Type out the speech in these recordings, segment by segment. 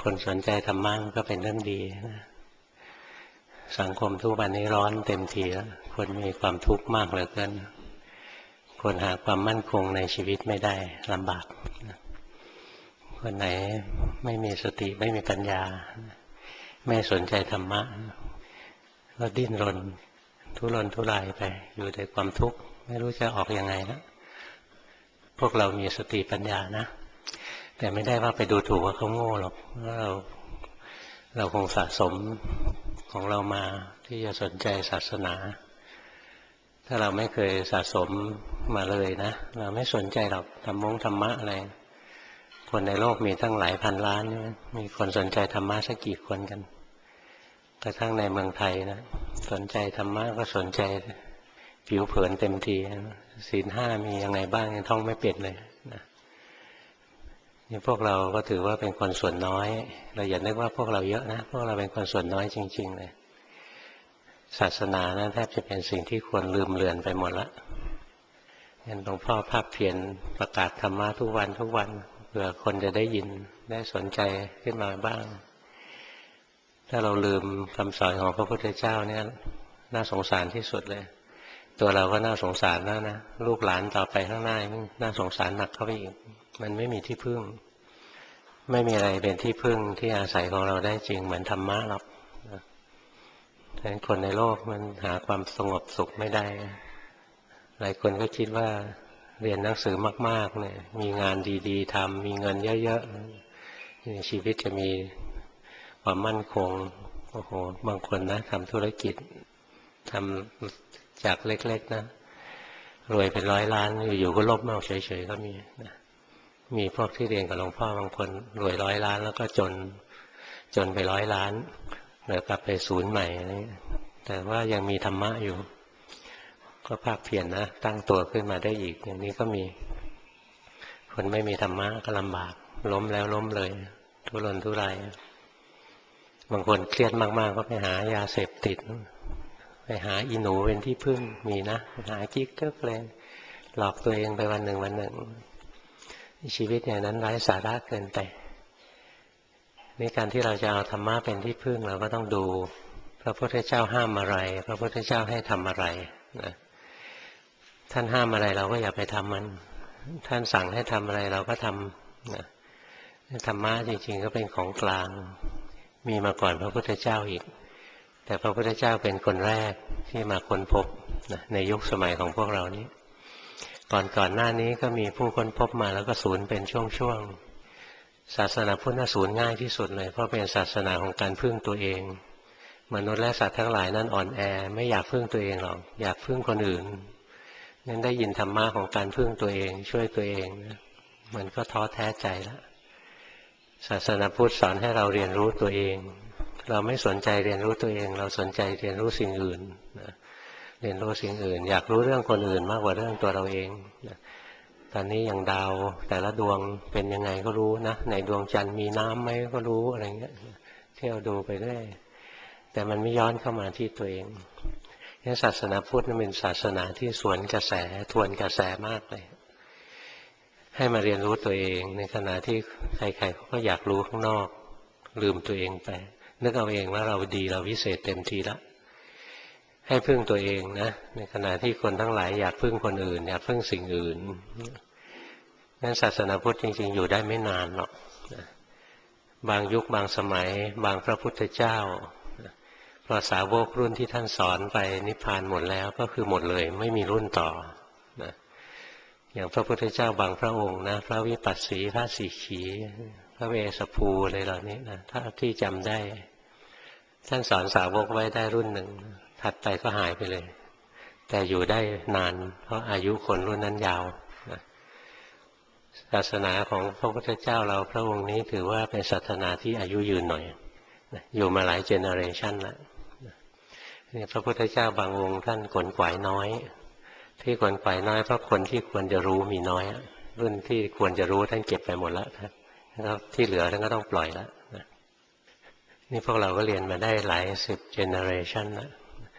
คนสนใจธรรมะก็เป็นเรื่องดีนะสังคมทุกวันนี้ร้อนเต็มทีแล้วคนมีความทุกข์มากเหลือเกินคนหาความมั่นคงในชีวิตไม่ได้ลำบากคนไหนไม่มีสติไม่มีปัญญาไม่สนใจธรรมะก็ดิ้นรนทุรนทุรายไปอยู่ในความทุกข์ไม่รู้จะออกยังไงนะพวกเรามีสติปัญญานะแต่ไม่ได้ว่าไปดูถูกว่าเขาโง่หรอกเราคงสะสมของเรามาที่จะสนใจศาสนาถ้าเราไม่เคยสะสมมาเลยนะเราไม่สนใจหรอกธรรมะอะไรคนในโลกมีตั้งหลายพันล้านมีคนสนใจธรรมะสักกี่คนกันกระทั่งในเมืองไทยนะสนใจธรรมะก็สนใจผิวเผินเต็มทีศีลห้ามียังไงบ้างยังท่องไม่เป็นเลยนะนี่พวกเราก็ถือว่าเป็นคนส่วนน้อยเราอย่านึกว่าพวกเราเยอะนะพวกเราเป็นคนส่วนน้อยจริงๆเลยศาสนานะแทบจะเป็นสิ่งที่ควรลืมเลือนไปหมดละเห็นหลวงพ่อภาคเพียรประกาศธรรมะทุกวันเพื่อคนจะได้ยินได้สนใจขึ้นมาบ้างถ้าเราลืมคำสอนของพระพุทธเจ้าเนี่ยน่าสงสารที่สุดเลยตัวเราก็น่าสงสารแล้วนะลูกหลานต่อไปข้างหน้าน่าสงสารหนักเข้าไปอีกมันไม่มีที่พึ่งไม่มีอะไรเป็นที่พึ่งที่อาศัยของเราได้จริงเหมือนธรรมะหรอกฉะนั้นคนในโลกมันหาความสงบสุขไม่ได้หลายคนก็คิดว่าเรียนหนังสือมากๆเนี่ยมีงานดีๆทำมีเงินเยอะๆชีวิตจะมีความมั่นคงโอ้โหบางคนนะทำธุรกิจทำจากเล็กๆนะรวยเป็น100 ล้านอยู่ๆก็ล้มเอาเฉยๆก็มีนะมีพวกที่เรียนกับหลวงพ่อบางคนรวย100 ล้านแล้วก็จนไป100 ล้านเหลือกลับไปศูนย์ใหม่แต่ว่ายังมีธรรมะอยู่ก็ภาคเพียรนะตั้งตัวขึ้นมาได้อีกอย่างนี้ก็มีคนไม่มีธรรมะก็ลำบากล้มแล้วล้มเลยทุรนทุรายบางคนเครียดมากๆก็ไปหายาเสพติดไปหาอีหนูเป็นที่พึ่งมีนะหากิ๊กเกิกเลยหลอกตัวเองไปวันหนึ่งชีวิตอย่างนั้นไร้สาระเกินไปในการที่เราจะเอาธรรมะเป็นที่พึ่งเราก็ต้องดูพระพุทธเจ้าห้ามอะไรพระพุทธเจ้าให้ทำอะไรนะท่านห้ามอะไรเราก็อย่าไปทำมันท่านสั่งให้ทำอะไรเราก็ทำนะธรรมะจริงๆก็เป็นของกลางมีมาก่อนพระพุทธเจ้าอีกแต่พระพุทธเจ้าเป็นคนแรกที่มาค้นพบนะในยุคสมัยของพวกเรานี้ก่อนหน้านี้ก็มีผู้ค้นพบมาแล้วก็สูญเป็นช่วงๆศาสนาพุทธสูญง่ายที่สุดเลยเพราะเป็นศาสนาของการพึ่งตัวเองมนุษย์และสัตว์ทั้งหลายนั้นอ่อนแอไม่อยากพึ่งตัวเองหรอกอยากพึ่งคนอื่นงั้นได้ยินธรรมะของการพึ่งตัวเองช่วยตัวเองมันก็ท้อแท้ใจแล้วศาสนาพุทธสอนให้เราเรียนรู้ตัวเองเราไม่สนใจเรียนรู้ตัวเองเราสนใจเรียนรู้สิ่งอื่นเรียนรู้สิ่งอื่นอยากรู้เรื่องคนอื่นมากกว่าเรื่องตัวเราเองตอนนี้อย่างดาวแต่ละดวงเป็นยังไงก็รู้นะในดวงจันทร์มีน้ำไหมก็รู้อะไรเงี้ยเที่ยวดูไปเรื่อยแต่มันไม่ย้อนเข้ามาที่ตัวเองนี่ศาสนาพุทธเป็นศาสนาที่สวนกระแสทวนกระแสมากเลยให้มาเรียนรู้ตัวเองในขณะที่ใครๆเขาก็อยากรู้ข้างนอกลืมตัวเองไปนึกเอาเองว่าเราดีเราวิเศษเต็มทีละให้พึ่งตัวเองนะในขณะที่คนทั้งหลายอยากพึ่งคนอื่นอยากพึ่งสิ่งอื่นนั้นศาสนาพุทธจริงๆอยู่ได้ไม่นานหรอกบางยุคบางสมัยบางพระพุทธเจ้าพอสาวกรุ่นที่ท่านสอนไปนิพพานหมดแล้วก็คือหมดเลยไม่มีรุ่นต่อนะอย่างพระพุทธเจ้าบางพระองค์นะพระวิปัสสีพระสีขีพระเวสสัภูอะไรเหล่านี้นะถ้าที่จำได้ท่านสอนสาวกไว้ได้รุ่นหนึ่งถัดไปก็หายไปเลยแต่อยู่ได้นานเพราะอายุคนรุ่นนั้นยาวนะศาสนาของพระพุทธเจ้าเราพระองค์นี้ถือว่าเป็นศาสนาที่อายุยืนหน่อยอยู่มาหลายเจเนอเรชันแล้วนี่พระพุทธเจ้าบางองค์ท่านขวนขวายน้อยที่ขวนขวายน้อยเพราะคนที่ควรจะรู้มีน้อยรุ่นที่ควรจะรู้ท่านเก็บไปหมดแล้วแล้วที่เหลือท่านก็ต้องปล่อยแล้วนี่พวกเราก็เรียนมาได้หลายสิบเจเนอเรชันแล้ว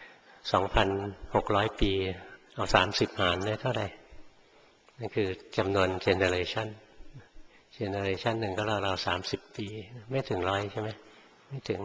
2,600 ปีเอา30 หารได้เท่าไหร่นั่นคือจำนวนเจเนอเรชันเจเนอเรชันหนึ่งก็เรา30 ปีไม่ถึง100ใช่ไหมไม่ถึง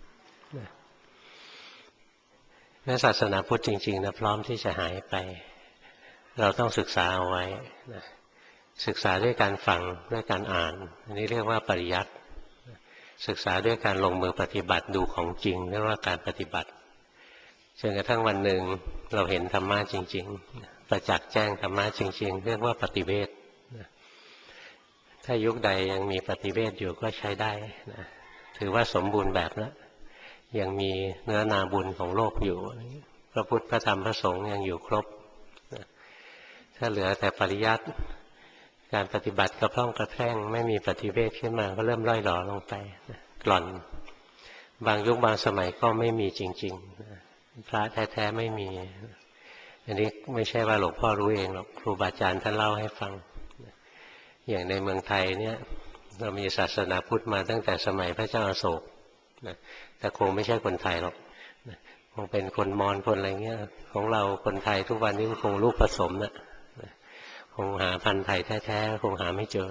นักศาสนาพุทธจริงๆนะพร้อมที่จะหายไปเราต้องศึกษาเอาไว้นะศึกษาด้วยการฟังด้วยการอ่านอันนี้เรียกว่าปริยัติศึกษาด้วยการลงมือปฏิบัติดูของจริงเรียกว่าการปฏิบัติจนกระทั่งวันหนึ่งเราเห็นธรรมะจริงๆประจักษ์แจ้งธรรมะจริงๆเรียกว่าปฏิเวทถ้ายุคใดยังมีปฏิเวทอยู่ก็ใช้ได้นะถือว่าสมบูรณ์แบบแล้วยังมีเนื้อนาบุญของโลกอยู่พระพุทธพระธรรมพระสงฆ์ยังอยู่ครบถ้าเหลือแต่ปริยัติการปฏิบัติกระพร่องกระแพร่งไม่มีปฏิเวทขึ้นมาก็เริ่มล่อยหลอลงไปกล่อนบางยุคบางสมัยก็ไม่มีจริงๆพระแท้ๆไม่มีอันนี้ไม่ใช่ว่าหลวงพ่อรู้เองหรอกครูบาอาจารย์ท่านเล่าให้ฟังอย่างในเมืองไทยเนี่ยเรามีศาสนาพุทธมาตั้งแต่สมัยพระเจ้าอโศกแต่คงไม่ใช่คนไทยหรอกคงเป็นคนมอญคนอะไรเงี้ยของเราคนไทยทุกวันนี้คงลูกผสมนะคงหาพันธุ์ไทยแท้ๆคงหาไม่เจอ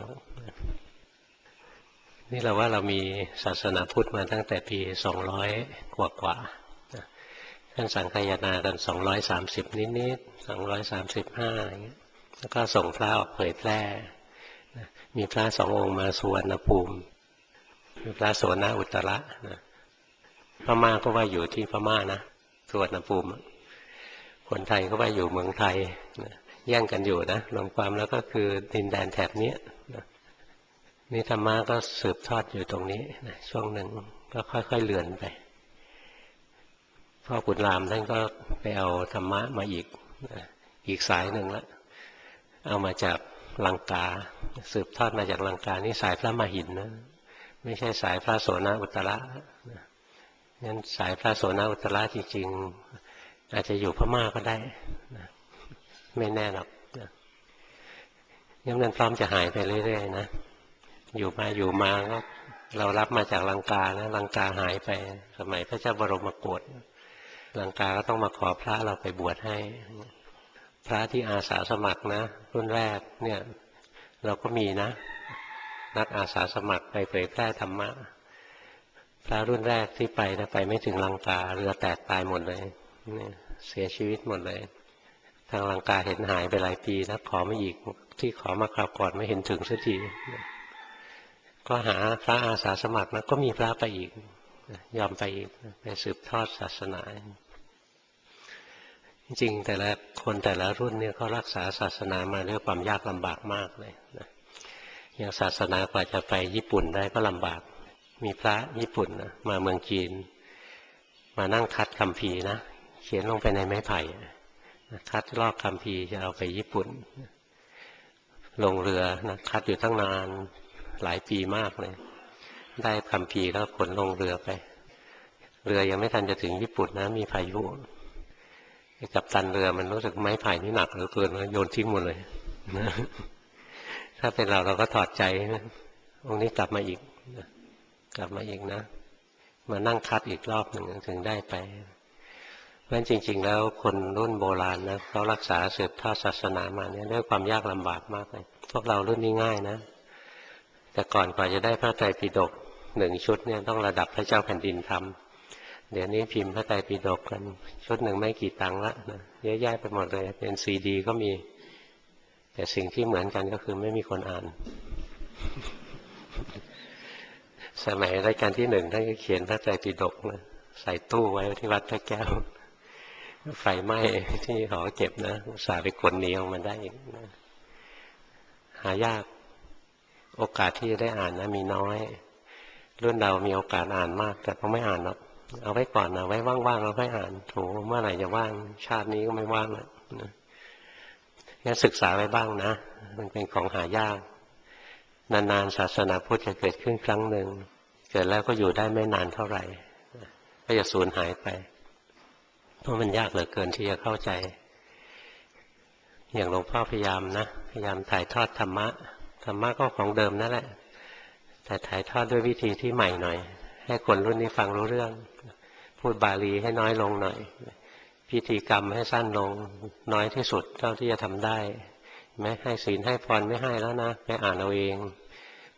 นี่เราว่าเรามีศาสนาพุทธมาตั้งแต่ปี200กว่าท่านสังคายนากัน230นิดๆ235อะไรเงี้ยแล้วก็ส่งพระออกเผยแพร่มีพระ2 องค์มาสุวรรณภูมิมีพระโสนอุตระนะพม่าก็ว่าอยู่ที่พม่านะสุวรรณภูมิคนไทยก็ว่าอยู่เมืองไทยแย่งกันอยู่นะรวมความแล้วก็คือดินแดนแถบนี้นี่ธรรมะก็สืบทอดอยู่ตรงนี้นะช่วงหนึ่งก็ค่อยๆเลือนไปพ่อขุนรามท่านก็ไปเอาธรรมะมาอีกสายหนึ่งแล้วเอามาจากลังกาสืบทอดมาจากลังกานี่สายพระมหินนะไม่ใช่สายพระโสนอุตระงั้นสายพระโสนอุตระจริงๆอาจจะอยู่พม่าก็ได้ไม่แน่หรอกงั้นมันพร้อมจะหายไปเรื่อยๆนะอยู่มาก็เรารับมาจากลังกานะลังกาหายไปสมัยพระเจ้าบรมโกศลังกาก็ต้องมาขอพระเราไปบวชให้พระที่อาสาสมัครนะรุ่นแรกเนี่ยเราก็มีนะนักอาสาสมัครไปเผยแพร่ธรรมะพระรุ่นแรกที่ไปนะไปไม่ถึงลังกาเรือแตกตายหมดเลยเสียชีวิตหมดเลยทางลังกาเห็นหายไปหลายปีนะขอมาอีกที่ขอมาคราวก่อนไม่เห็นถึงสักทีก็หาพระอาสาสมัครนะก็มีพระไปอีกยอมไปอีกไปสืบทอดศาสนาจริงๆแต่ละคนแต่ละรุ่นเนี่ยเขารักษาศาสนามาด้วยความยากลำบากมากเลยนะอย่างศาสนากว่าจะไปญี่ปุ่นได้ก็ลำบากมีพระญี่ปุ่นนะมาเมืองจีนมานั่งคัดคัมภีร์นะเขียนลงไปในไม้ไผ่คัดลอกคัมภีร์จะเอาไปญี่ปุ่นลงเรือนะคัดอยู่ตั้งนานหลายปีมากเลยได้คัมภีร์แล้วขนลงเรือไปเรือยังไม่ทันจะถึงญี่ปุ่นนะมีพายุกัปตันเรือมันรู้สึกไม้ไผ่นี่หนักเหลือเกินโยนทิ้งหมดเลยนะถ้าเป็นเราก็ถอดใจองค์นี้กลับมาอีกนะมานั่งคัดอีกรอบหนึ่งถึงได้ไปเพราะฉะนั้นจริงๆแล้วคนรุ่นโบราณนะเขารักษาสืบทอดศาสนามาเนี่ยด้วยความยากลำบากมากเลยพวกเรารุ่นนี้ง่ายนะแต่ก่อนกว่าจะได้พระไตรปิฎก1 ชุดเนี่ยต้องระดับพระเจ้าแผ่นดินทำเดี๋ยวนี้พิมพ์พระไตรปิฎกกันชุดหนึ่งไม่กี่ตังค์ละนะเยอะแยะไปหมดเลยเป็นซีดีก็มีแต่สิ่งที่เหมือนกันก็คือไม่มีคนอ่านสมัยรัชกาลที่1ท่านก็เขียนพระไตรปิฎกนะใส่ตู้ไว้ที่วัดพระแก้วไฟไหม้ที่หอเก็บนะอุตส่าห์ไปขนหนีออกมาได้อีกนะหายากโอกาสที่จะได้อ่านนะมีน้อยรุ่นเรามีโอกาสอ่านมากแต่เขาไม่อ่านหรอกเอาไว้ก่อนนะไว้ว่างๆเราค่อยอ่านโถเมื่อไหร่จะว่างชาตินี้ก็ไม่ว่างแล้วนะงั้นศึกษาไว้บ้างนะมันเป็นของหายากนานๆศาสนาพุทธจะเกิดขึ้นครั้งหนึ่งเกิดแล้วก็อยู่ได้ไม่นานเท่าไหร่ก็จะสูญหายไปเพราะมันยากเหลือเกินที่จะเข้าใจอย่างหลวงพ่อพยายามถ่ายทอดธรรมะก็ของเดิมนั่นแหละแต่ถ่ายทอดด้วยวิธีที่ใหม่หน่อยให้คนรุ่นนี้ฟังรู้เรื่องพูดบาลีให้น้อยลงหน่อยพิธีกรรมให้สั้นลงน้อยที่สุดเท่าที่จะทำได้แม้ให้ศีลให้พรไม่ให้แล้วนะไปอ่านเอาเองค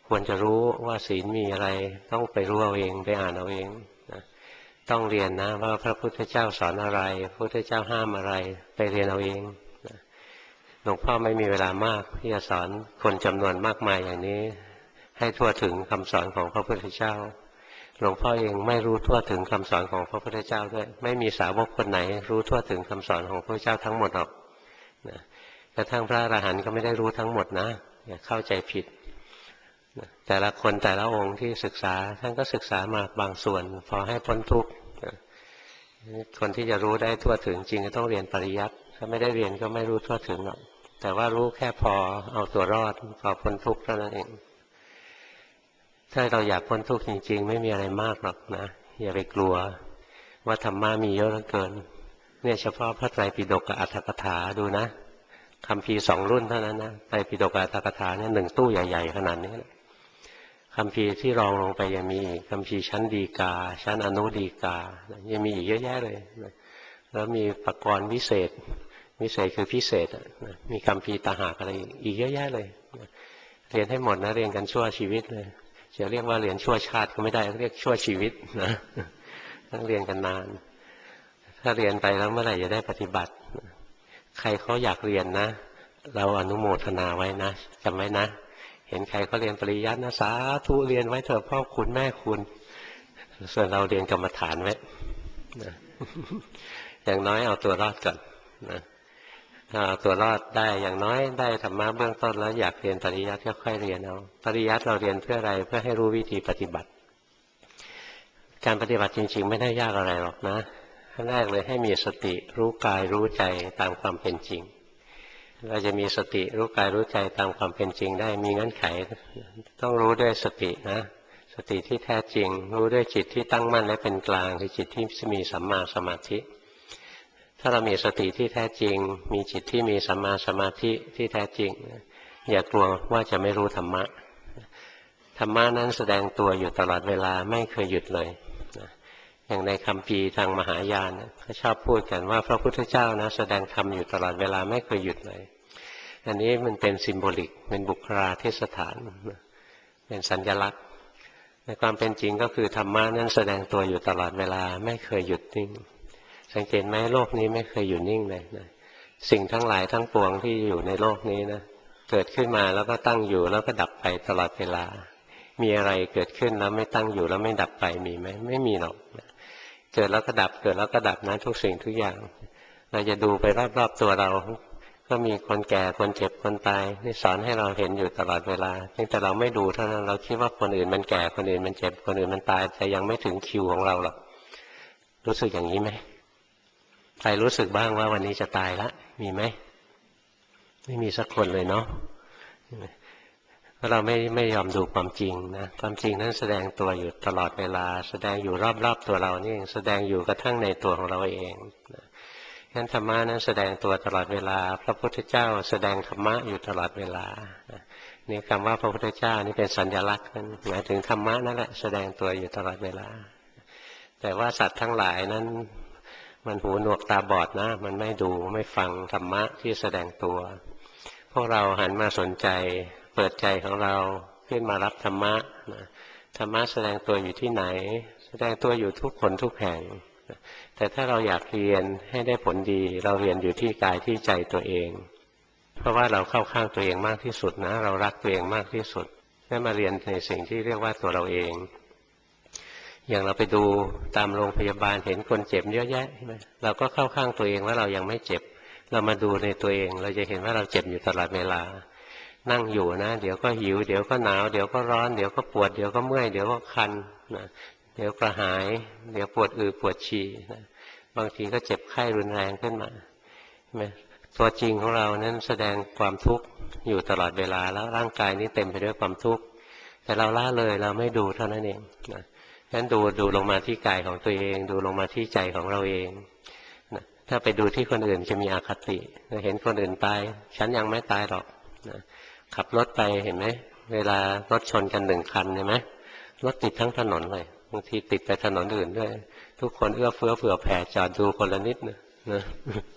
ควรจะรู้ว่าศีลมีอะไรต้องไปรู้เอาเองไปอ่านเอาเองนะต้องเรียนนะว่าพระพุทธเจ้าสอนอะไรพระพุทธเจ้าห้ามอะไรไปเรียนเอาเองนะหลวงพ่อไม่มีเวลามากที่จะสอนคนจำนวนมากมายอย่างนี้ให้ทั่วถึงคำสอนของพระพุทธเจ้าหลวงพ่อเองไม่รู้ทั่วถึงคำสอนของพระพุทธเจ้าด้วยไม่มีสาวกคนไหนรู้ทั่วถึงคำสอนของพระพุทธเจ้าทั้งหมดหรอกนะกระทั่งพระอรหันต์ก็ไม่ได้รู้ทั้งหมดนะอย่าเข้าใจผิดแต่ละคนแต่ละองค์ที่ศึกษาท่านก็ศึกษามาบางส่วนพอให้พ้นทุกข์คนที่จะรู้ได้ทั่วถึงจริงก็ต้องเรียนปริยัติถ้าไม่ได้เรียนก็ไม่รู้ทั่วถึงหรอกแต่ว่ารู้แค่พอเอาตัวรอดพอพ้นทุกข์เท่านั้นเองถ้าเราอยากพ้นทุกข์จริงๆไม่มีอะไรมากหรอกนะอย่าไปกลัวว่าธรรมะมีเยอะเหลือเกินเนี่ยเฉพาะพระไตรปิฎกกับอรรถกถาดูนะคัมภีร์2 รุ่นเท่านั้นนะไตรปิฎกกับอรรถกถาเนี่ย1 ตู้ใหญ่ๆขนาดนี้คัมภีร์ที่รองลงไปยังมีอีกคัมภีร์ชั้นฎีกาชั้นอนุฎีกายังมีอีกเยอะแยะเลยแล้วมีปกรณ์วิเศษคือพิเศษมีคัมภีร์ตหากอะไรอีกเยอะแยะเลยเรียนให้หมดนะเรียนกันชั่วชีวิตเลยจะเรียกว่าเรียนชั่วชาติก็ไม่ได้เรียกชั่วชีวิตนะต้องเรียนกันนานถ้าเรียนไปแล้วเมื่อไหร่จะได้ปฏิบัติใครเขาอยากเรียนนะเราอนุโมทนาไว้นะจำไว้นะเห็นใครเขาเรียนปริยัตินะสาธุเรียนไว้เถอะพ่อคุณแม่คุณส่วนเราเรียนกรรมฐานไว้นะอย่างน้อยเอาตัวรอดก่อนนะถ้าเอาตัวรอดได้อย่างน้อยได้ธรรมะเบื้องต้นแล้วอยากเรียนปริยัติก็ค่อยเรียนเอาปริยัติเราเรียนเพื่ออะไรเพื่อให้รู้วิธีปฏิบัติการปฏิบัติจริงๆไม่ได้ยากอะไรหรอกนะขั้นแรกเลยให้มีสติรู้กายรู้ใจตามความเป็นจริงเราจะมีสติรู้กายรู้ใจตามความเป็นจริงได้มีเงื่อนไขต้องรู้ด้วยสตินะสติที่แท้จริงรู้ด้วยจิตที่ตั้งมั่นและเป็นกลางคือจิตที่มีสัมมาสมาธิถ้าเรามีสติที่แท้จริงมีจิตที่มีสัมมาสมาธิที่แท้จริงอย่ากลัวว่าจะไม่รู้ธรรมะธรรมะนั้นแสดงตัวอยู่ตลอดเวลาไม่เคยหยุดเลยอย่างในคัมภีร์ทางมหายานเขาชอบพูดกันว่าพระพุทธเจ้านะแสดงธรรมอยู่ตลอดเวลาไม่เคยหยุดเลยอันนี้มันเป็นซิมโบลิกเป็นบุคลาเทศฐานเป็นสัญลักษณ์ในความเป็นจริงก็คือธรรมะนั้นแสดงตัวอยู่ตลอดเวลาไม่เคยหยุดนิ่งสังเกตไหมโลกนี้ไม่เคยอยู่นิ่งเลยนะสิ่งทั้งหลายทั้งปวงที่อยู่ในโลกนี้นะเกิดขึ้นมาแล้วก็ตั้งอยู่แล้วก็ดับไปตลอดเวลามีอะไรเกิดขึ้นแล้วไม่ตั้งอยู่แล้วไม่ดับไปมีไหมไม่มีหรอกเกิดแล้วก็ดับเกิดแล้วก็ดับนะทุกสิ่งทุกอย่างเราจะดูไปรอบๆตัวเราก็มีคนแก่คนเจ็บคนตายนี่สอนให้เราเห็นอยู่ตลอดเวลาเพียงแต่เราไม่ดูเท่านั้นเราคิดว่าคนอื่นมันแก่คนอื่นมันเจ็บคนอื่นมันตายแต่ยังไม่ถึงคิวของเราหรอกรู้สึกอย่างนี้ไหมใครรู้สึกบ้างว่าวันนี้จะตายละมีไหมไม่มีสักคนเลยเนาะเพราะเราไม่ยอมดูความจริงนะความจริงนั้นแสดงตัวอยู่ตลอดเวลาแสดงอยู่รอบๆตัวเรานี่เองแสดงอยู่กระทั่งในตัวของเราเองงั้นธรรมะนั้นแสดงตัวตลอดเวลาพระพุทธเจ้าแสดงธรรมะอยู่ตลอดเวลานี่คำว่าพระพุทธเจ้านี่เป็นสัญลักษณ์หมายถึงธรรมะนั่นแหละแสดงตัวอยู่ตลอดเวลาแต่ว่าสัตว์ทั้งหลายนั้นมันหูหนวกตาบอดนะมันไม่ดูไม่ฟังธรรมะที่แสดงตัวพวกเราหันมาสนใจเปิดใจของเราขึ้นมารับธรรมะธรรมะแสดงตัวอยู่ที่ไหนแสดงตัวอยู่ทุกคนทุกแห่งแต่ถ้าเราอยากเรียนให้ได้ผลดีเราเรียนอยู่ที่กายที่ใจตัวเองเพราะว่าเราเข้าข้างตัวเองมากที่สุดนะเรารักตัวเองมากที่สุดได้มาเรียนในสิ่งที่เรียกว่าตัวเราเองอย่างเราไปดูตามโรงพยาบาลเห็นคนเจ็บเยอะแยะใช่ไหมเราก็เข้าข้างตัวเองว่าเรายังไม่เจ็บเรามาดูในตัวเองเราจะเห็นว่าเราเจ็บอยู่ตลอดเวลานั่งอยู่นะเดี๋ยวก็หิวเดี๋ยวก็หนาวเดี๋ยวก็ร้อนเดี๋ยวก็ปวดเดี๋ยวก็เมื่อยเดี๋ยวก็คันนะเดี๋ยวกระหายเดี๋ยวปวดปวดฉี่นะบางทีก็เจ็บไข้รุนแรงขึ้นมาใช่ไหมตัวจริงของเรานั้นแสดงความทุกข์อยู่ตลอดเวลาแล้วร่างกายนี้เต็มไปด้วยความทุกข์แต่เราละเลยเราไม่ดูเท่านั้นเองนะงั้นดูลงมาที่กายของตัวเองดูลงมาที่ใจของเราเองนะถ้าไปดูที่คนอื่นจะมีอคติเห็นคนอื่นตายฉันยังไม่ตายหรอกนะขับรถไปเห็นไหมเวลารถชนกัน1 คันใช่ไหมรถติดทั้งถนนเลยบางทีติดไปถนนอื่นด้วยทุกคนเอื้อเฟื้อเผื่อแผ่จอดดูคนละนิดนะ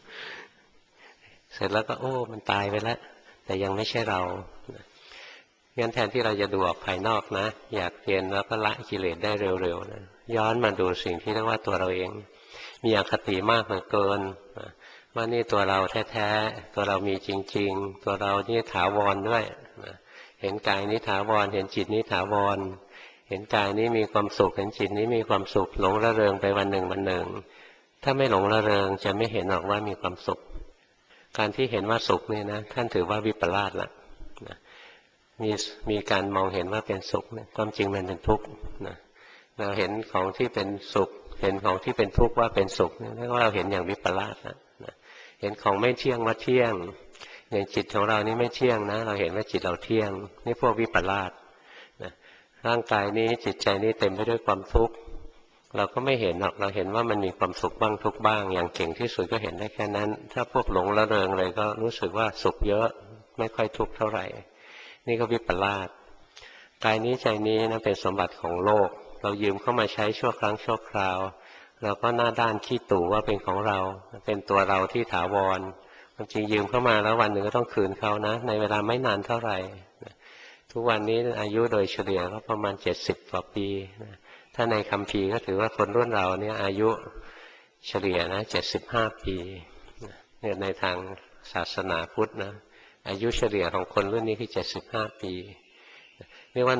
เสร็จแล้วก็โอ้มันตายไปแล้วแต่ยังไม่ใช่เรางั้นแทนที่เราจะดูออกภายนอกนะอยากเรียนแล้วก็ละกิเลสได้เร็วๆนะย้อนมาดูสิ่งที่เรียกว่าตัวเราเองมีอคติมากเหลือเกินว่านี่ตัวเราแท้ๆตัวเรามีจริงๆตัวเรานี่ถาวรด้วยเห็นกายนี้ถาวรเห็นจิตนี้ถาวรเห็นกายนี้มีความสุขเห็นจิตนี้มีความสุขหลงระเริงไปวันหนึ่งวันหนึ่งถ้าไม่หลงระเริงจะไม่เห็นหรอกว่ามีความสุขการที่เห็นว่าสุขนี่นะท่านถือว่าวิปลาสละมีการมองเห็นว่าเป็นสุขเนี่ยความจริงมันเป็นทุกข์นะเราเห็นของที่เป็นสุขเห็นของที่เป็นทุกข์ว่าเป็นสุขนี่เรียกว่าเราเห็นอย่างวิปลาสนะเห็นของไม่เที่ยงว่าเที่ยงอย่างจิตของเรานี่ไม่เที่ยงนะเราเห็นว่าจิตเราเที่ยงนี่พวกวิปลาสนะร่างกายนี้จิตใจนี้เต็มไปด้วยความทุกข์เราก็ไม่เห็นหรอกเราเห็นว่ามันมีความสุขบ้างทุกข์บ้างอย่างเก่งที่สุดก็เห็นได้แค่นั้นถ้าพวกหลงระเริงเลยก็รู้สึกว่าสุขเยอะไม่ค่อยทุกข์เท่าไหร่นี่ก็วิปลาสกายนี้ใจนี้นะเป็นสมบัติของโลกเรายืมเข้ามาใช้ชั่วครั้งชั่วคราวเราก็หน้าด้านขี้ตู่ว่าเป็นของเราเป็นตัวเราที่ถาวรความจริงยืมเข้ามาแล้ววันหนึ่งก็ต้องคืนเขานะในเวลาไม่นานเท่าไหร่ทุกวันนี้อายุโดยเฉลี่ยก็ประมาณ70 กว่าปีถ้าในคัมภีร์ก็ถือว่าคนรุ่นเราเนี่ยอายุเฉลี่ยนะ75 ปีเนี่ยในทางศาสนาพุทธนะอายุเฉลี่ยของคนรุ่นนี้คือ75 ปีเรียกว่า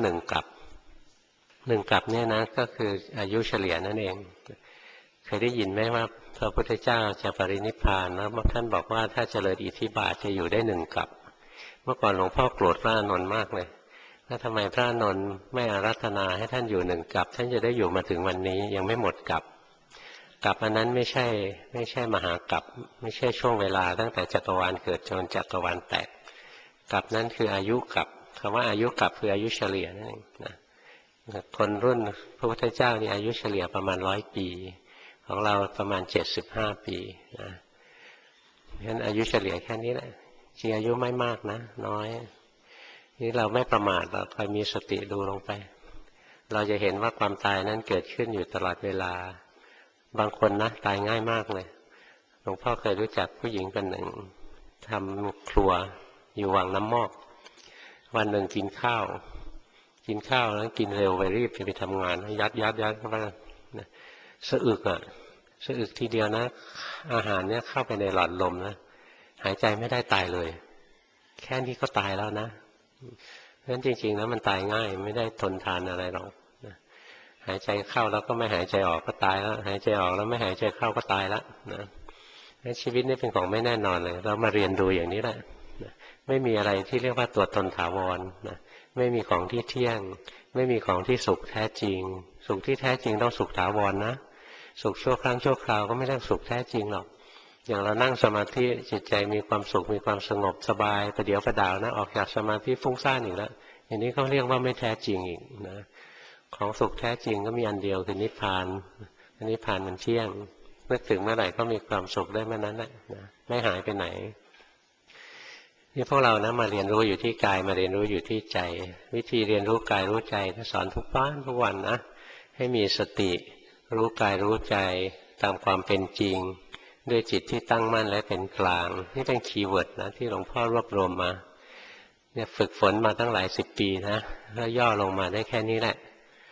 1 กลับเนี่ยนะก็คืออายุเฉลี่ยนั่นเองเคยได้ยินไหมว่าพระพุทธเจ้าจะปรินิพพานแล้วท่านบอกว่าถ้าเจริญอิทธิบาทจะอยู่ได้1 กลับเมื่อก่อนหลวงพ่อโกรธพระอานนท์มากเลยว่าทำไมพระอานนท์ไม่อาราธนาให้ท่านอยู่1 กลับท่านจะได้อยู่มาถึงวันนี้ยังไม่หมดกลับอันนั้นไม่ใช่มหากลับไม่ใช่ช่วงเวลาตั้งแต่จักรวาลเกิดจนจักรวาลแตกกลับนั้นคืออายุกลับคำว่าอายุกลับคืออายุเฉลี่ยนั่นเองนะคนรุ่นพระพุทธเจ้านี่อายุเฉลี่ยประมาณ100 ปีของเราประมาณ75 ปีนะฉะนั้นอายุเฉลี่ยแค่นี้แหละจริงอายุไม่มากนะน้อยนี่เราไม่ประมาทเราคอยมีสติดูลงไปเราจะเห็นว่าความตายนั้นเกิดขึ้นอยู่ตลอดเวลาบางคนนะตายง่ายมากเลยหลวงพ่อเคยรู้จักผู้หญิงคนหนึ่งทำครัวอยู่วังน้ำมอกวันหนึ่งกินข้าวแล้วกินเร็วไปรีบไปทำงานยัดเข้าไปสะอึกทีเดียวนะอาหารเนี่ยเข้าไปในหลอดลมนะหายใจไม่ได้ตายเลยแค่นี้ก็ตายแล้วนะเพราะฉะนั้นจริงๆแล้วมันตายง่ายไม่ได้ทนทานอะไรหรอกหายใจเข้าแล้วก็ไม่หายใจออกก็ตายแล้วหายใจออกแล้วไม่หายใจเข้าก็ตายแล้วนะชีวิตนี้เป็นของไม่แน่นอนเลยเรามาเรียนดูอย่างนี้แหละไม่มีอะไรที่เรียกว่าตัวตนถาวรนะไม่มีของที่เที่ยงไม่มีของที่สุขแท้จริงสุขที่แท้จริงต้องสุขถาวรนะสุขชั่วครั้งชั่วคราวก็ไม่ได้สุขแท้จริงหรอกอย่างเรานั่งสมาธิจิตใจมีความสุขมีความสงบสบายประเดี๋ยวประดาวนะออกจากสมาธิฟุ้งซ่านอีกแล้วอย่างนี้เขาเรียกว่าไม่แท้จริงอีกนะของสุขแท้จริงก็มีอันเดียวคือนิพพานนิพพานมันเที่ยงนึกถึงเมื่อไหร่ก็มีความสุขได้เมื่อนั้นแหละนะไม่หายไปไหนนี่พวกเรานะมาเรียนรู้อยู่ที่กายมาเรียนรู้อยู่ที่ใจวิธีเรียนรู้กายรู้ใจท่านสอนทุกวันนะให้มีสติรู้กายรู้ใจตามความเป็นจริงด้วยจิตที่ตั้งมั่นและเป็นกลางนี่เป็นคีย์เวิร์ดนะที่หลวงพ่อรวบรวมมาเนี่ยฝึกฝนมาตั้งหลาย10 ปีนะแล้วย่อลงมาได้แค่นี้แหละ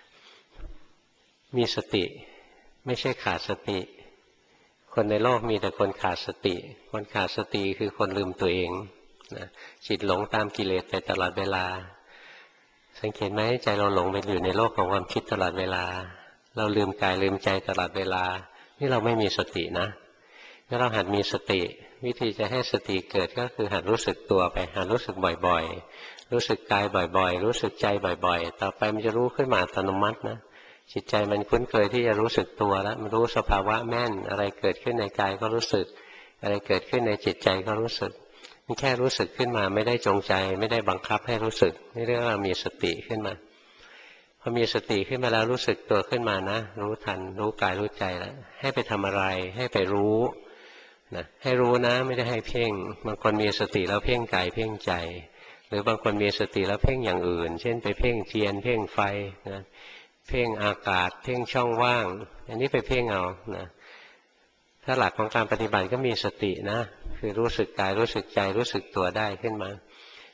มีสติไม่ใช่ขาดสติคนในโลกมีแต่คนขาดสติคนขาดสติคือคนลืมตัวเองนะจิตหลงตามกิเลสไปตลอดเวลาสังเกตไหมใจเราหลงไปอยู่ในโลกของความคิดตลอดเวลาเราลืมกายลืมใจตลอดเวลานี่เราไม่มีสตินะถ้าเราหัดมีสติวิธีจะให้สติเกิดก็คือหัดรู้สึกตัวไปหัดรู้สึกบ่อยๆรู้สึกกายบ่อยๆรู้สึกใจบ่อยๆต่อไปมันจะรู้ขึ้นมาอัตโนมัตินะจิตใจมันคุ้นเคยที่จะรู้สึกตัวแล้วมันรู้สภาวะแม่นอะไรเกิดขึ้นในกายก็รู้สึกอะไรเกิดขึ้นในจิตใจก็รู้สึกมันแค่รู้สึกขึ้นมาไม่ได้จงใจไม่ได้บังคับให้รู้สึกนี่เรียกว่ามีสติขึ้นมาพอมีสติขึ้นมาแล้วรู้สึกตัวขึ้นมานะรู้ทันรู้กายรู้ใจแล้วให้ไปทำอะไรให้ไปรู้นะให้รู้นะไม่ได้ให้เพ่งบางคนมีสติแล้วเพ่งกายเพ่งใจหรือบางคนมีสติแล้วเพ่งอย่างอื่นเช่นไปเพ่งเทียนเพ่งไฟนะเพ่งอากาศเพ่งช่องว่างอันนี้ไปเพ่งเอานะถ้าหลักของการปฏิบัติก็มีสตินะคือรู้สึกกายรู้สึกใจรู้สึกตัวได้ขึ้นมา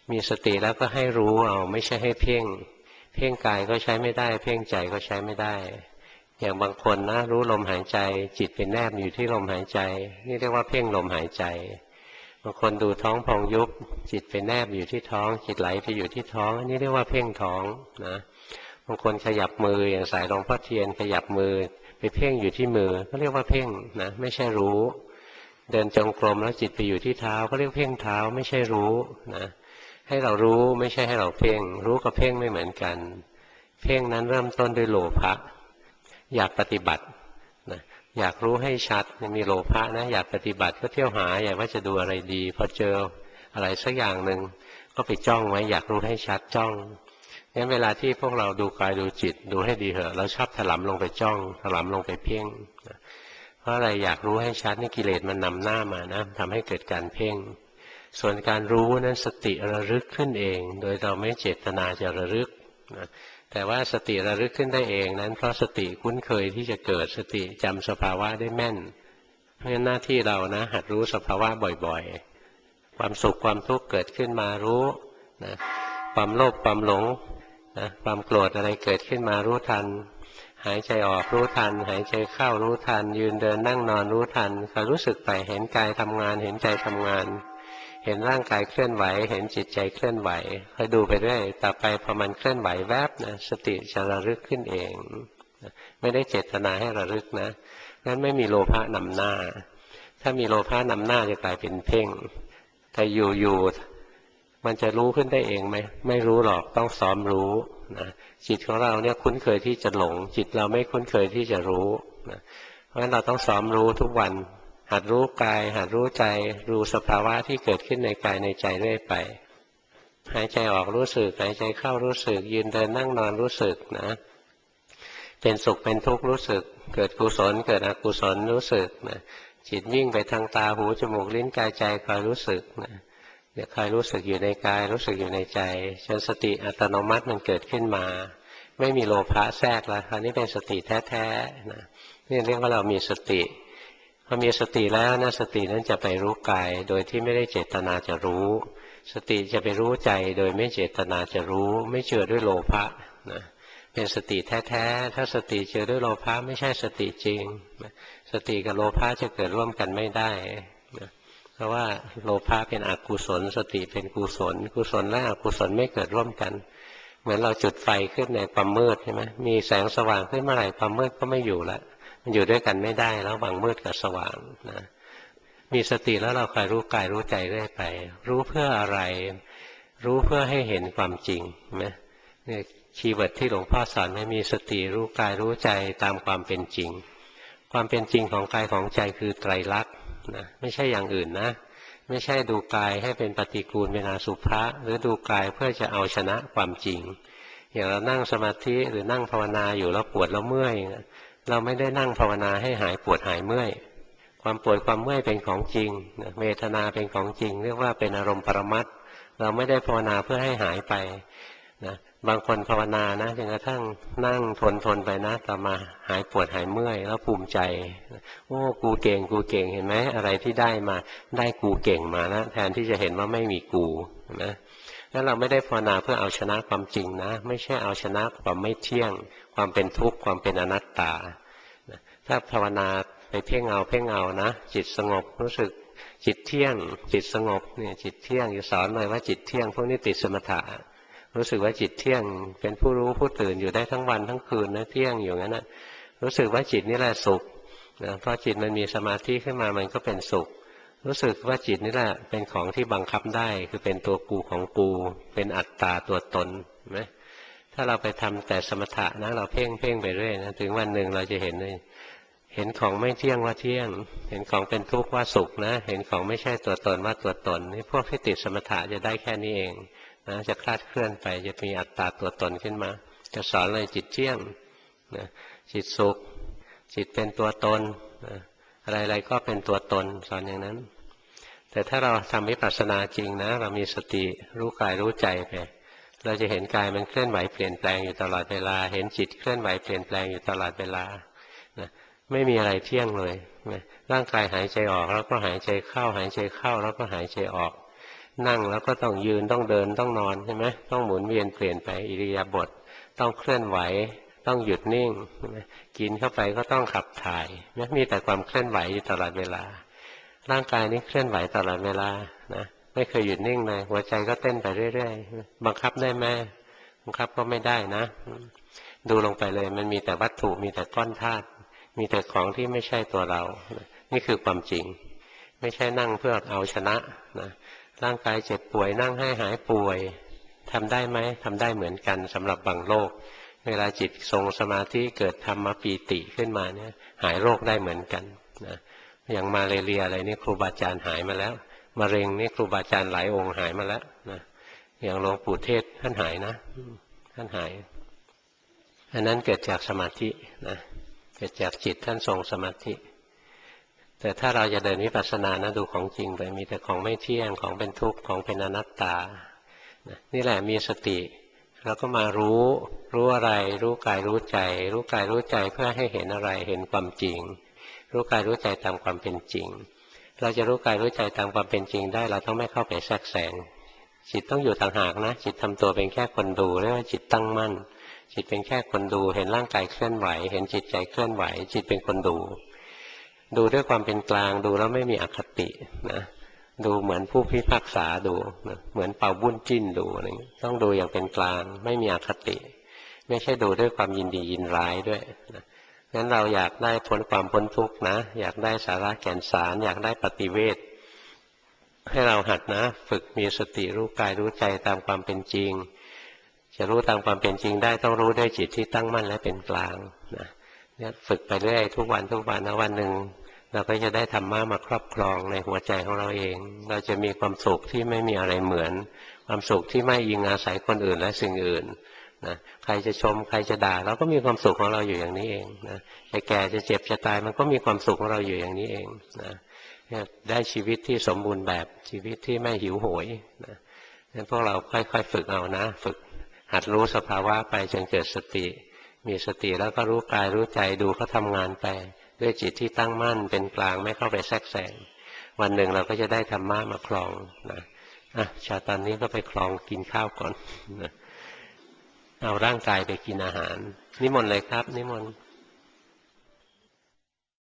มีสติแล้วก็ให้รู้เอาไม่ใช่ให้เพ่งเพ่งกายก็ใช้ไม่ได้เพ่งใจก็ใช้ไม่ได้อย่างบางคนนะรู้ลมหายใจจิตเป็นแนบอยู่ที่ลมหายใจนี่เรียกว่าเพ่งลมหายใจบางคนดูท้องพองยุบจิตเป็นแนบอยู่ที่ท้องจิตไหลไปอยู่ที่ท้องนี่เรียกว่าเพ่งท้องนะบางคนขยับมืออย่างสายหลวงพ่อเทียนขยับมือไปเพ่งอยู่ที่มือก็เรียกว่าเพ่งนะไม่ใช่รู้เดินจงกรมแล้วจิตไปอยู่ที่เท้าก็เรียกเพ่งเท้าไม่ใช่รู้นะให้เรารู้ไม่ใช่ให้เราเพ่งรู้กับเพ่งไม่เหมือนกันเพ่งนั้นเริ่มต้นด้วยโลภะอยากปฏิบัตินะอยากรู้ให้ชัดมีโลภะนะอยากปฏิบัติก็เที่ยวหาอยากว่าจะดูอะไรดีพอเจออะไรสักอย่างหนึ่งก็ไปจ้องไว้อยากรู้ให้ชัดจ้องงั้นเวลาที่พวกเราดูกายดูจิตดูให้ดีเถอะเราชอบถลำลงไปจ้องถลำลงไปเพ่งเพราะอะไรอยากรู้ให้ชัดนี่กิเลสมันนำหน้ามานะทำให้เกิดการเพ่งส่วนการรู้นั้นสติระลึกขึ้นเองโดยเราไม่เจตนาจะระลึกนะแต่ว่าสติระลึกขึ้นได้เองนั้นเพราะสติคุ้นเคยที่จะเกิดสติจำสภาวะได้แม่นเพราะฉะนั้นหน้าที่เรานะหัดรู้สภาวะบ่อยๆความสุขความทุกข์เกิดขึ้นมารู้นะความโลภความหลงนะความโกรธอะไรเกิดขึ้นมารู้ทันหายใจออกรู้ทันหายใจเข้ารู้ทันยืนเดินนั่งนอนรู้ทันคอยรู้สึกไปเห็นกายทำงานเห็นใจทำงานเห็นร่างกายเคลื่อนไหวเห็นจิตใจเคลื่อนไหวคอยดูไปเรื่อยต่อไปพอมันเคลื่อนไหวแวบนะสติจะระลึกขึ้นเองไม่ได้เจตนาให้ระลึกนะงั้นไม่มีโลภะนำหน้าถ้ามีโลภะนำหน้าจะกลายเป็นเพ่งแต่อยู่มันจะรู้ขึ้นได้เองไหมไม่รู้หรอกต้องซ้อมรู้นะจิตของเราเนี่ยคุ้นเคยที่จะหลงจิตเราไม่คุ้นเคยที่จะรู้นะเพราะฉะนั้นเราต้องซ้อมรู้ทุกวันหัดรู้กายหัดรู้ใจรู้สภาวะที่เกิดขึ้นในกายในใจเรื่อยไปหายใจออกรู้สึกหายใจเข้ารู้สึกยืนเดินนั่งนอนรู้สึกนะเป็นสุขเป็นทุกข์รู้สึกเกิดกุศลเกิดอกุศลรู้สึกนะจิตวิ่งไปทางตาหูจมูกลิ้นกายใจคอยรู้สึกนะคอยรู้สึกอยู่ในกายรู้สึกอยู่ในใจจนสติอัตโนมัติมันเกิดขึ้นมาไม่มีโลภะแทรกแล้วคราวนี้เป็นสติแท้ๆนะนี่เรียกว่าเรามีสติพอมีสติแล้วนะสตินั้นจะไปรู้กายโดยที่ไม่ได้เจตนาจะรู้สติจะไปรู้ใจโดยไม่เจตนาจะรู้ไม่เจือด้วยโลภะนะเป็นสติแท้ๆถ้าสติเจือด้วยโลภะไม่ใช่สติจริงสติกับโลภะจะเกิดร่วมกันไม่ได้นะเพราะว่าโลภะเป็นอกุศลสติเป็นกุศลกุศลและอกุศลไม่เกิดร่วมกันเหมือนเราจุดไฟขึ้นในความมืดใช่ไหมมีแสงสว่างขึ้นเมื่อไหร่ความมืดก็ไม่อยู่แล้วมันอยู่ด้วยกันไม่ได้แล้วบางมืดกับสว่างนะมีสติแล้วเราคอยรู้กายรู้ใจเรื่อยไปรู้เพื่ออะไรรู้เพื่อให้เห็นความจริงไหมเนี่ยคีย์เวิร์ดที่หลวงพ่อสอนให้มีสติรู้กายรู้ใจตามความเป็นจริงความเป็นจริงของกายของใจคือไตรลักษณ์นะไม่ใช่อย่างอื่นนะไม่ใช่ดูกายให้เป็นปฏิกูลเป็นอสุภะหรือดูกายเพื่อจะเอาชนะความจริงอย่างเรานั่งสมาธิหรือนั่งภาวนาอยู่แล้วปวดแล้วเมื่อยเราไม่ได้นั่งภาวนาให้หายปวดหายเมื่อยความปวดความเมื่อยเป็นของจริงเวทนาเป็นของจริงเรียกว่าเป็นอารมณ์ปรมัตถ์เราไม่ได้ภาวนาเพื่อให้หายไปนะบางคนภาวนานะจนกระทั่งนั่งทนไปนะต่อมาหายปวดหายเมื่อยแล้วภูมิใจโอ้กูเก่งกูเก่งเห็นไหมอะไรที่ได้มาได้กูเก่งมานะแทนที่จะเห็นว่าไม่มีกูนะแล้วเราไม่ได้ภาวนาเพื่อเอาชนะความจริงนะไม่ใช่เอาชนะความไม่เที่ยงความเป็นทุกข์ความเป็นอนัตตาถ้าภาวนาไปเพ่งเอานะจิตสงบรู้สึกจิตเที่ยงจิตสงบเนี่ยจิตเที่ยงอยู่สอนหน่อยว่าจิตเที่ยงพวกนี้ติดสมถะรู้สึกว่าจิตเที่ยงเป็นผู้รู้ผู้ตื่นอยู่ได้ทั้งวันทั้งคืนนะเที่ยงอยู่งั้นนะรู้สึกว่าจิตนี่แหละสุขนะเพราะจิตมันมีสมาธิขึ้นมามันก็เป็นสุขรู้สึกว่าจิตนี่แหละเป็นของที่บังคับได้คือเป็นตัวกูของกูเป็นอัตตาตัวตนไหมถ้าเราไปทำแต่สมถะนะเราเพ่งไปเรื่อยนะถึงวันหนึ่งเราจะเห็นเลยเห็นของไม่เที่ยงว่าเที่ยงเห็นของเป็นทุกข์ว่าสุขนะเห็นของไม่ใช่ตัวตนว่าตัวตนนี่พวกที่ติดสมถะจะได้แค่นี้เองนะจะคลาดเคลื่อนไปจะมีอัตตาตัวตนขึ้นมาจะสอนเลยจิตเที่ยงนะจิตสุขจิตเป็นตัวตนนะอะไรๆก็เป็นตัวตนสอนอย่างนั้นแต่ถ้าเราทำวิปัสสนาจริงนะเรามีสติรู้กายรู้ใจไปเราจะเห็นกายมันเคลื่อนไหวเปลี่ยนแปลงอยู่ตลอดเวลาเห็นจิตเคลื่อนไหวเปลี่ยนแปลงอยู่ตลอดเวลานะไม่มีอะไรเที่ยงเลยร่างกายหายใจออกแล้วก็หายใจเข้าหายใจเข้าแล้วก็หายใจออกนั่งแล้วก็ต้องยืนต้องเดินต้องนอนใช่ไหมต้องหมุนเวียนเปลี่ยนไปอิริยาบถต้องเคลื่อนไหวต้องหยุดนิ่งใช่ไหมกินเข้าไปก็ต้องขับถ่ายมีแต่ความเคลื่อนไหวอยู่ตลอดเวลาร่างกายนี้เคลื่อนไหวตลอดเวลานะไม่เคยหยุดนิ่งเลยหัวใจก็เต้นไปเรื่อยๆบังคับได้ไหมบังคับก็ไม่ได้นะดูลงไปเลยมันมีแต่วัตถุมีแต่ก้อนธาตุมีแต่ของที่ไม่ใช่ตัวเรานี่คือความจริงไม่ใช่นั่งเพื่อเอาชนะนะร่างกายเจ็บป่วยนั่งให้หายป่วยทำได้ไหมทำได้เหมือนกันสำหรับบางโรคเวลาจิตทรงสมาธิเกิดธรรมปีติขึ้นมาเนี่ยหายโรคได้เหมือนกันนะอย่างมาเรียอะไรนี่ครูบาอาจารย์หายมาแล้วมะเร็งนี่ครูบาอาจารย์หลายองค์หายมาแล้วนะอย่างหลวงปู่เทศท่านหายนะท่านหายอันนั้นเกิดจากสมาธินะเกิดจากจิตท่านทรงสมาธิแต่ถ้าเราจะเดินวิปัสสนานะดูของจริงไปมีแต่ของไม่เที่ยงของเป็นทุกข์ของเป็นอนัตตานี่แหละมีสติแล้วก็มารู้อะไรรู้กายรู้ใจรู้กายรู้ใจเพื่อให้เห็นอะไรเห็นความจริงรู้กายรู้ใจตามความเป็นจริงเราจะรู้กายรู้ใจตามความเป็นจริงได้เราต้องไม่เข้าไปแทรกแซงจิตต้องอยู่ต่างหากนะจิตทำตัวเป็นแค่คนดูเรียกว่าจิตตั้งมั่นจิตเป็นแค่คนดูเห็นร่างกายเคลื่อนไหวเห็นจิตใจเคลื่อนไหวจิตเป็นคนดูด้วยความเป็นกลางดูแล้วไม่มีอคตินะดูเหมือนผู้พิพากษาดูนะเหมือนเป่าบุญจิ้นดูอะไรอย่างนี้ต้องดูอย่างเป็นกลางไม่มีอคติไม่ใช่ดูด้วยความยินดียินร้ายด้วยนะงั้นเราอยากได้พ้นความพ้นทุกข์นะอยากได้สาระแก่นสารอยากได้ปฏิเวทให้เราหัดนะฝึกมีสติรู้กายรู้ใจตามความเป็นจริงจะรู้ตามความเป็นจริงได้ต้องรู้ด้วยจิตที่ตั้งมั่นและเป็นกลางนะเนี่ยฝึกไปเรื่อยทุกวันนะวันหนึ่งเราก็จะได้ธรรมะมาครอบครองในหัวใจของเราเองเราจะมีความสุขที่ไม่มีอะไรเหมือนความสุขที่ไม่อิงอาศัยคนอื่นและสิ่งอื่นนะใครจะชมใครจะด่าเราก็มีความสุขของเราอยู่อย่างนี้เองนะจะแก่จะเจ็บจะตายมันก็มีความสุขของเราอยู่อย่างนี้เองนะได้ชีวิตที่สมบูรณ์แบบชีวิตที่ไม่หิวโหยนะงั้นพวกเราค่อยๆฝึกเอานะฝึกหัดรู้สภาวะไปจนเกิดสติมีสติแล้วก็รู้กายรู้ใจดูเขาทำงานไปด้วยจิตที่ตั้งมั่นเป็นกลางไม่เข้าไปแทรกแซงวันหนึ่งเราก็จะได้ธรรมะมาครองนะชาตอนนี้ก็ไปครองกินข้าวก่อนนะเอาร่างกายไปกินอาหารนิมนต์เลยครับนิมนต์